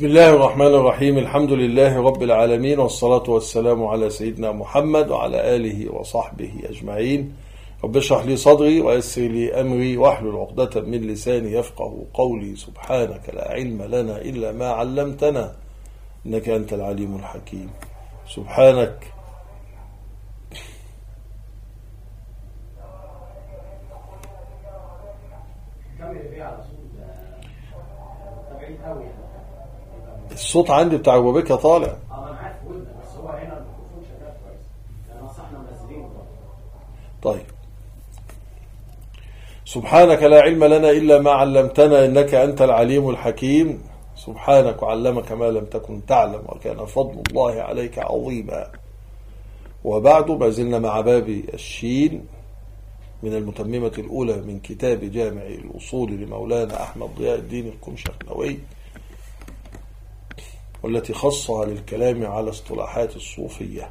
بسم الله الرحمن الرحيم. الحمد لله رب العالمين، والصلاة والسلام على سيدنا محمد وعلى آله وصحبه أجمعين. رب اشرح لي صدري ويسر لي أمري واحلل عقدة من لساني يفقه قولي. سبحانك لا علم لنا إلا ما علمتنا إنك أنت العليم الحكيم. سبحانك الصوت عندي بتاع الوبكة طالع. انا عارف ودنك، بس هو هنا الميكروفون شغال كويس لان احنا منزلين. طيب. سبحانك لا علم لنا إلا ما علمتنا إنك أنت العليم الحكيم. سبحانك وعلمك ما لم تكن تعلم وكان فضل الله عليك عظيما. وبعد، ما زلنا مع باب الشين من المتممة الأولى من كتاب جامع الأصول لمولانا أحمد ضياء الدين القمشقنوي، والتي خصها للكلام على اصطلاحات الصوفية.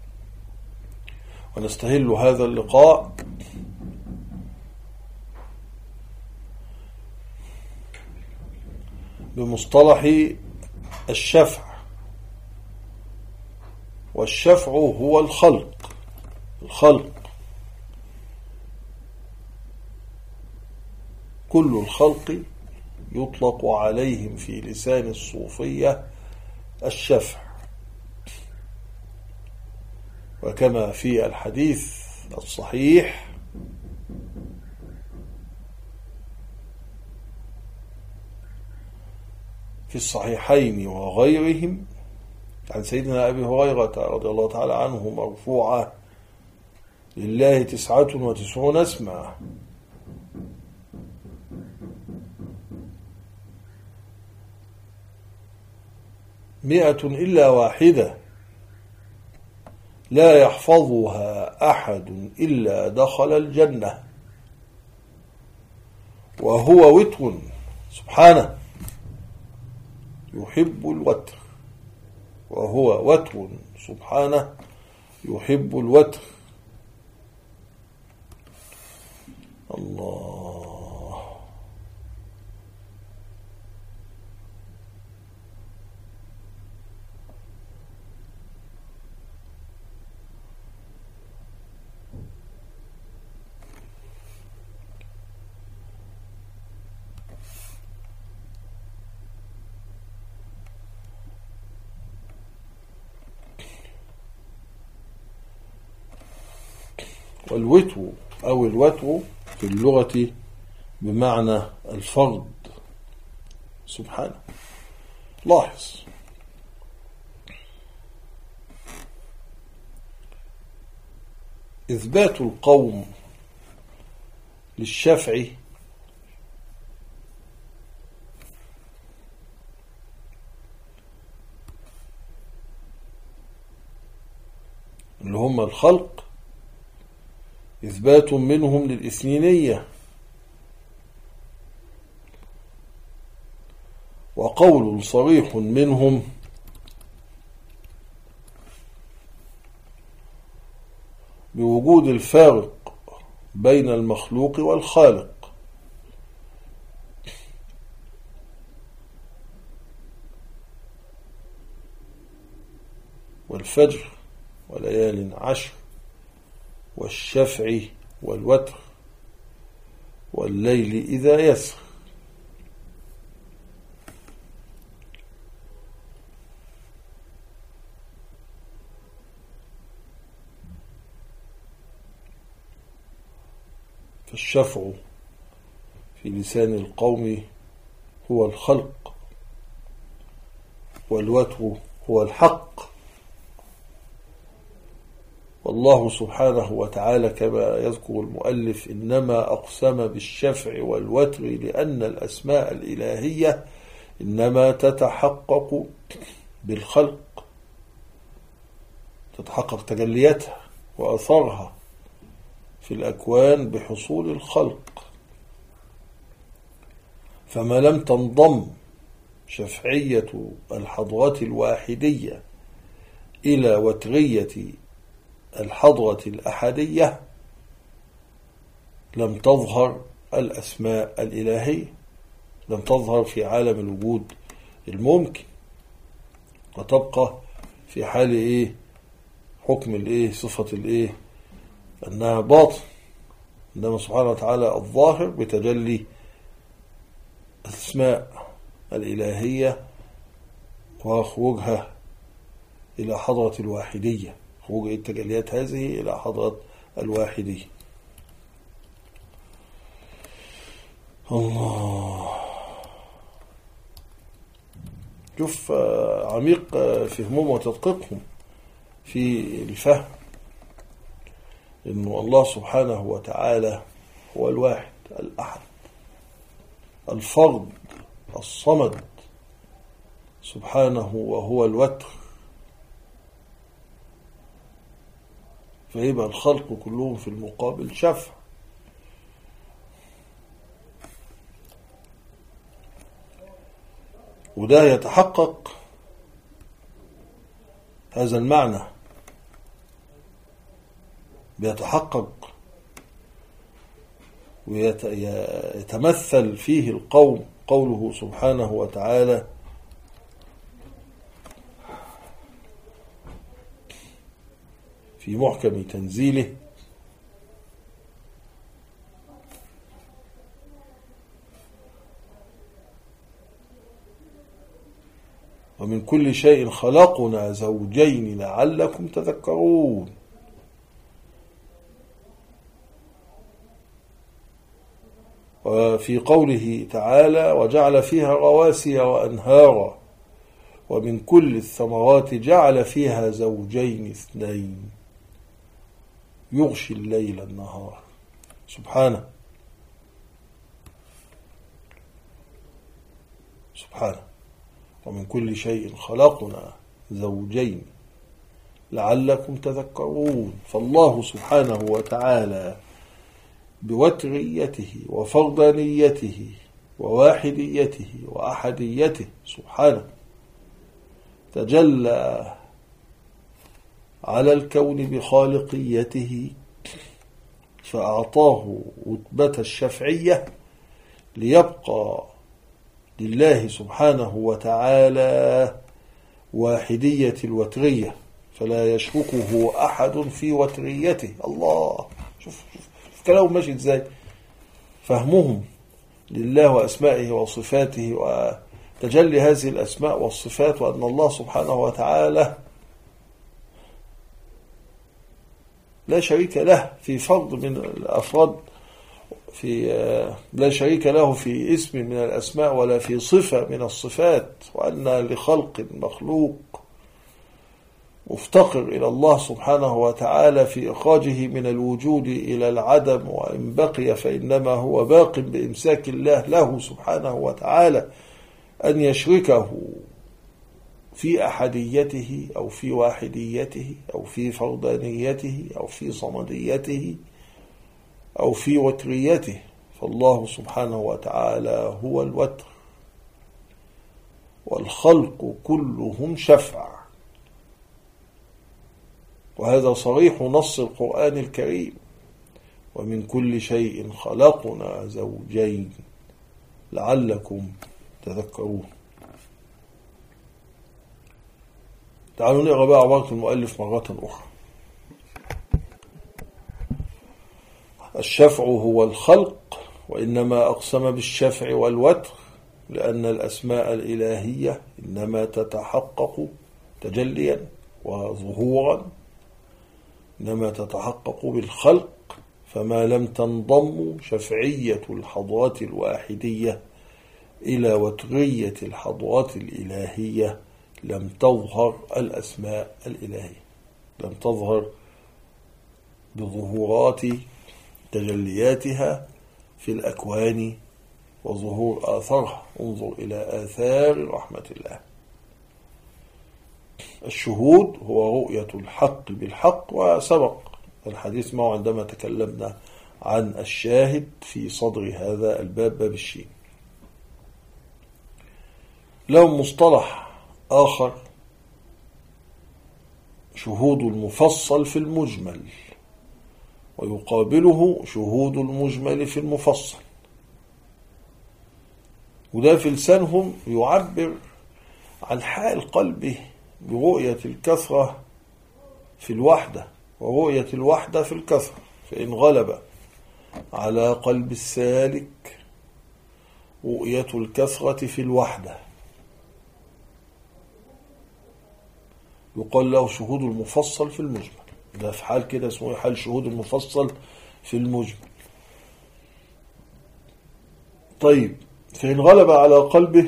ونستهل هذا اللقاء بمصطلح الشفع. والشفع هو الخلق كل الخلق يطلق عليهم في لسان الصوفية الشفع. وكما في الحديث الصحيح في الصحيحين وغيرهم عن سيدنا أبي هريرة رضي الله تعالى عنه مرفوعة: لله 99 اسما مئة إلا واحدة لا يحفظها أحد إلا دخل الجنة، وهو وتر سبحانه يحب الوتر، وهو وتر سبحانه يحب الوتر. الله. والوتر أو الوتر في اللغة بمعنى الفرد سبحانه. لاحظ إثبات القوم للشفع اللي هم الخلق إثبات منهم للإثنينية، وقول صريح منهم بوجود الفارق بين المخلوق والخالق. والفجر وليال عشر، والشفع والوتر، والليل إذا يسر. فالشفع في لسان القوم هو الخلق، والوتر هو الحق. والله سبحانه وتعالى كما يذكر المؤلف: إنما أقسم بالشفع والوتر لأن الأسماء الإلهية إنما تتحقق بالخلق، تتحقق تجلياتها وأثرها في الأكوان بحصول الخلق. فما لم تنضم شفعية الحضرة الواحدية إلى وترية الحضرة الأحدية لم تظهر الأسماء الإلهية، لم تظهر في عالم الوجود الممكن. وتبقى في حال إيه؟ حكم الإيه؟ صفة الإيه؟ أنها باطن. إنما سبحانه وتعالى الظاهر بتجلي الأسماء الإلهية وخروجها إلى حضرة الواحدية، خروج التجليات هذه إلى حضرة الواحدية. الله، شوف عميق فهمهم وتدقيقهم في الفهم، إنه الله سبحانه وتعالى هو الواحد الأحد الفرد الصمد سبحانه، وهو الوتر. فيبقى الخلق كلهم في المقابل شفع. وده يتحقق هذا المعنى، بيتحقق ويتمثل فيه القوم قوله سبحانه وتعالى في محكم تنزيله: ومن كل شيء خلقنا زوجين لعلكم تذكرون. وفي قوله تعالى: وجعل فيها رواسي وأنهارا ومن كل الثمرات جعل فيها زوجين اثنين يغشي الليل النهار. سبحانه سبحانه. ومن كل شيء خلقنا زوجين لعلكم تذكرون. فالله سبحانه وتعالى بوتريته وفردانيته وواحديته وأحديته سبحانه تجلى على الكون بخالقيته، فأعطاه رتبة الشفعية ليبقى لله سبحانه وتعالى واحدية الوترية، فلا يشركه أحد في وتريته. الله، شوف كلامهم ماشي ازاي، فهمهم لله وأسمائه وصفاته وتجلي هذه الأسماء والصفات، وأن الله سبحانه وتعالى لا شريك له في فرد من الأفراد، لا شريك له في اسم من الأسماء ولا في صفة من الصفات، وأن لخلق مخلوق مفتقر إلى الله سبحانه وتعالى في إخراجه من الوجود إلى العدم، وإن بقي فإنما هو باق بإمساك الله له سبحانه وتعالى أن يشركه في أحديته أو في واحديته أو في فردانيته أو في صمديته أو في وتريته. فالله سبحانه وتعالى هو الوتر، والخلق كلهم شفع، وهذا صريح نص القرآن الكريم: ومن كل شيء خلقنا زوجين لعلكم تذكرون. تعالوا نقرأ بقى عبارة المؤلف مرة أخرى. الشفع هو الخلق، وإنما أقسم بالشفع والوتر لأن الأسماء الإلهية إنما تتحقق تجليا وظهورا، إنما تتحقق بالخلق، فما لم تنضم شفعية الحضرات الواحدية إلى وترية الحضرات الإلهية لم تظهر الأسماء الإلهية، لم تظهر بظهورات تجلياتها في الأكوان وظهور آثارها. انظر إلى آثار رحمة الله. الشهود هو رؤية الحق بالحق، وسبق الحديث معه عندما تكلمنا عن الشاهد في صدر هذا الباب، باب الشين. له مصطلح آخر: شهود المفصل في المجمل، ويقابله شهود المجمل في المفصل. وده في لسانهم يعبر عن حال قلبه برؤية الكثرة في الوحدة ورؤية الوحدة في الكثرة، فإن غلب على قلب السالك رؤية الكثرة في الوحدة يقال له شهود المفصل في المجمل. ده في حال كده اسمه حال شهود المفصل في المجمل. طيب، فإن غلب على قلبه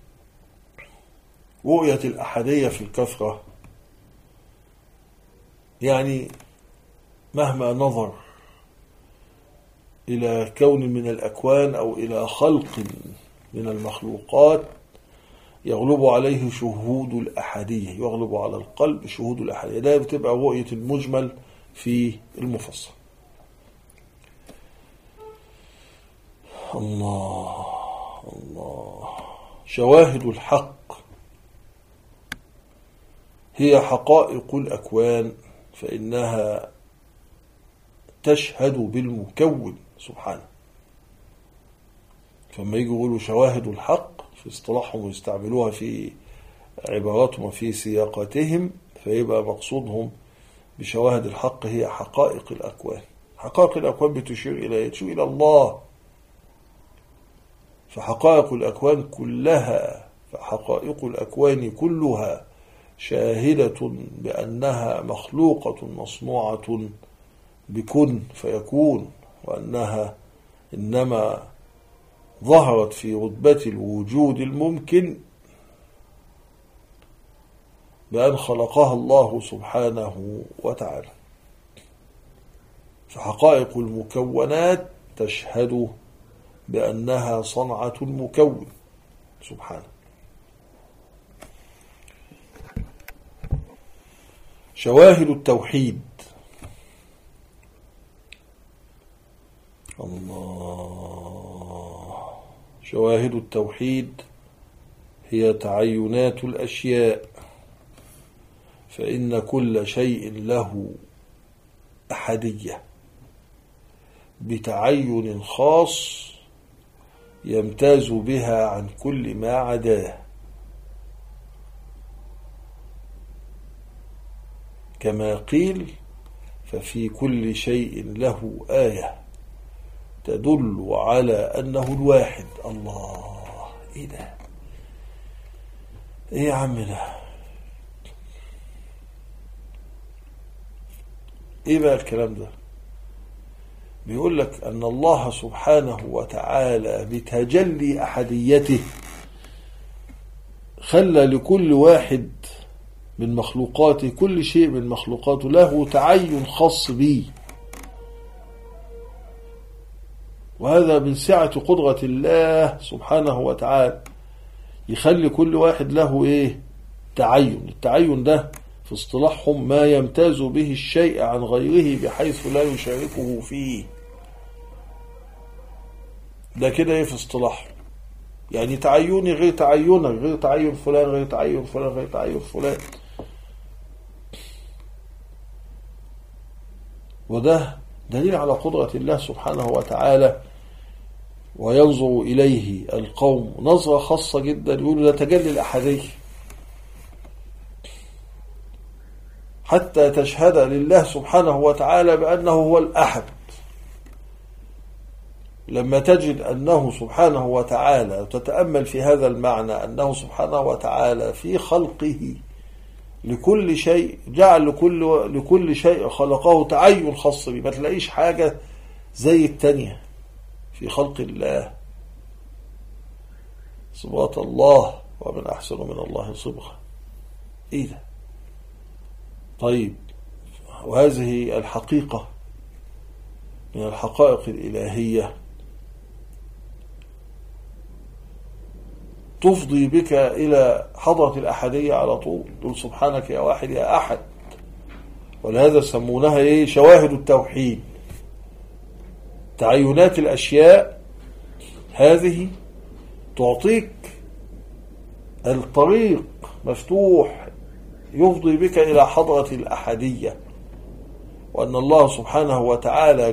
رؤية الأحدية في الكثرة، يعني مهما نظر إلى كون من الأكوان أو إلى خلق من المخلوقات يغلب عليه شهود الأحدية، يغلب على القلب شهود الأحدية. ده بتبقى رؤية المجمل في المفصل. الله الله. شواهد الحق هي حقائق الأكوان، فإنها تشهد بالمكون سبحانه. فما يجوا يقولوا شواهد الحق في اصطلاحهم ويستعملوها في عباراتهم وفي سياقاتهم، فيبقى مقصودهم بشواهد الحق هي حقائق الأكوان. حقائق الأكوان بتشير إلى الله. فحقائق الأكوان كلها شاهدة بأنها مخلوقة مصنوعة بكن فيكون، وأنها إنما ظهرت في رتبة الوجود الممكن بأن خلقها الله سبحانه وتعالى. فحقائق المكونات تشهد بأنها صنعة المكون سبحانه. شواهد التوحيد. الله. شواهد التوحيد هي تعينات الأشياء، فإن كل شيء له أحدية بتعين خاص يمتاز بها عن كل ما عداه، كما قيل ففي كل شيء له آية تدل على أنه الواحد. الله، إيه ده؟ إيه يا عم ده؟ إيه بقى الكلام ده؟ بيقول لك أن الله سبحانه وتعالى بتجلي أحديته خلى لكل واحد من مخلوقاته، كل شيء من مخلوقاته له تعين خاص به، وهذا من سعة قدرة الله سبحانه وتعالى. يخلي كل واحد له ايه؟ تعين. التعين ده في اصطلاحهم ما يمتاز به الشيء عن غيره بحيث لا يشاركه فيه. ده كده ايه في اصطلاح؟ يعني تعيني غير تعينك، غير تعين فلان غير تعين فلان غير تعين فلان. وده دليل على قدرة الله سبحانه وتعالى. وينظر إليه القوم نظرة خاصة جدا، يقولوا ده تجلي الأحدية، حتى تشهد لله سبحانه وتعالى بأنه هو الأحد. لما تجد أنه سبحانه وتعالى وتتأمل في هذا المعنى، أنه سبحانه وتعالى في خلقه لكل شيء جعل لكل شيء خلقه تعين خاص به، ما تلاقيش حاجة زي التانية في خلق الله. صبغة الله، ومن أحسن من الله صبغة. إيه ده؟ طيب، وهذه الحقيقة من الحقائق الإلهية تفضي بك إلى حضرة الأحدية على طول. تقول سبحانك يا واحد يا أحد. ولهذا سمونها إيه؟ شواهد التوحيد. تعينات الأشياء هذه تعطيك الطريق مفتوح يفضي بك إلى حضرة الأحدية، وأن الله سبحانه وتعالى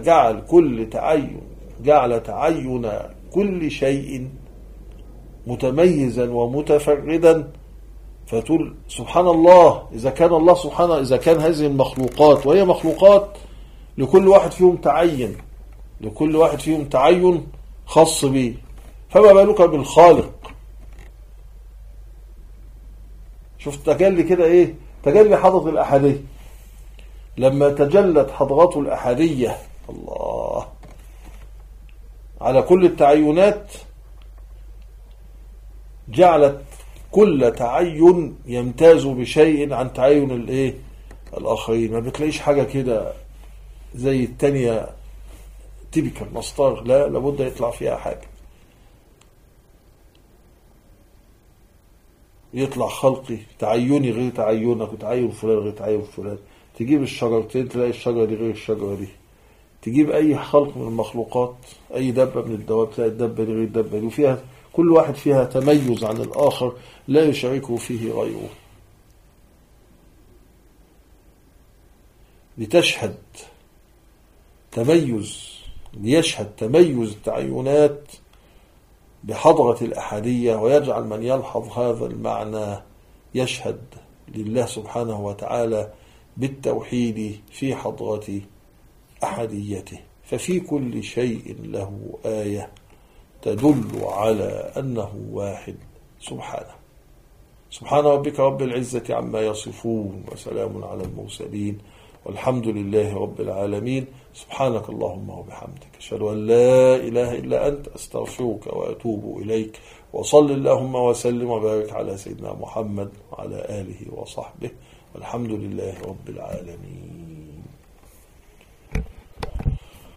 جعل تعين كل شيء متميزا ومتفردا فتقول سبحان الله، إذا كان الله سبحانه، إذا كان هذه المخلوقات وهي مخلوقات لكل واحد فيهم تعين، لكل واحد فيهم تعين خاص به، فما بالك بالخالق. شفت تجلي كده ايه؟ تجلي حضرة الأحدية، لما تجلت حضرته الأحدية الله على كل التعينات، جعلت كل تعين يمتاز بشيء عن تعين الايه الآخرين. ما بتلاقيش حاجة كده زي التانية تيبيكال مسطر، لا، لابد يطلع فيها حاجة، يطلع خلقي تعيني غير تعينك، وتعين فلان غير تعين فلان. تجيب الشجرتين تلاقي الشجرة دي غير الشجرة دي. تجيب أي خلق من المخلوقات، أي دبة من الدواب، تلاقي الدبة دي غير الدبة دي، وفيها كل واحد فيها تميز عن الآخر لا يشاركه فيه غيره. لتشهد تميز، ليشهد تميز التعينات بحضرة الأحدية، ويجعل من يلحظ هذا المعنى يشهد لله سبحانه وتعالى بالتوحيد في حضرة أحديته. ففي كل شيء له آية تدل على أنه واحد سبحانه. سبحان ربك رب العزة عما يصفون، وسلام على المرسلين، والحمد لله رب العالمين. سبحانك اللهم وبحمدك، أشهد أن لا إله إلا أنت، أستغفرك وأتوب إليك. وصل اللهم وسلم وبارك على سيدنا محمد وعلى آله وصحبه، والحمد لله رب العالمين.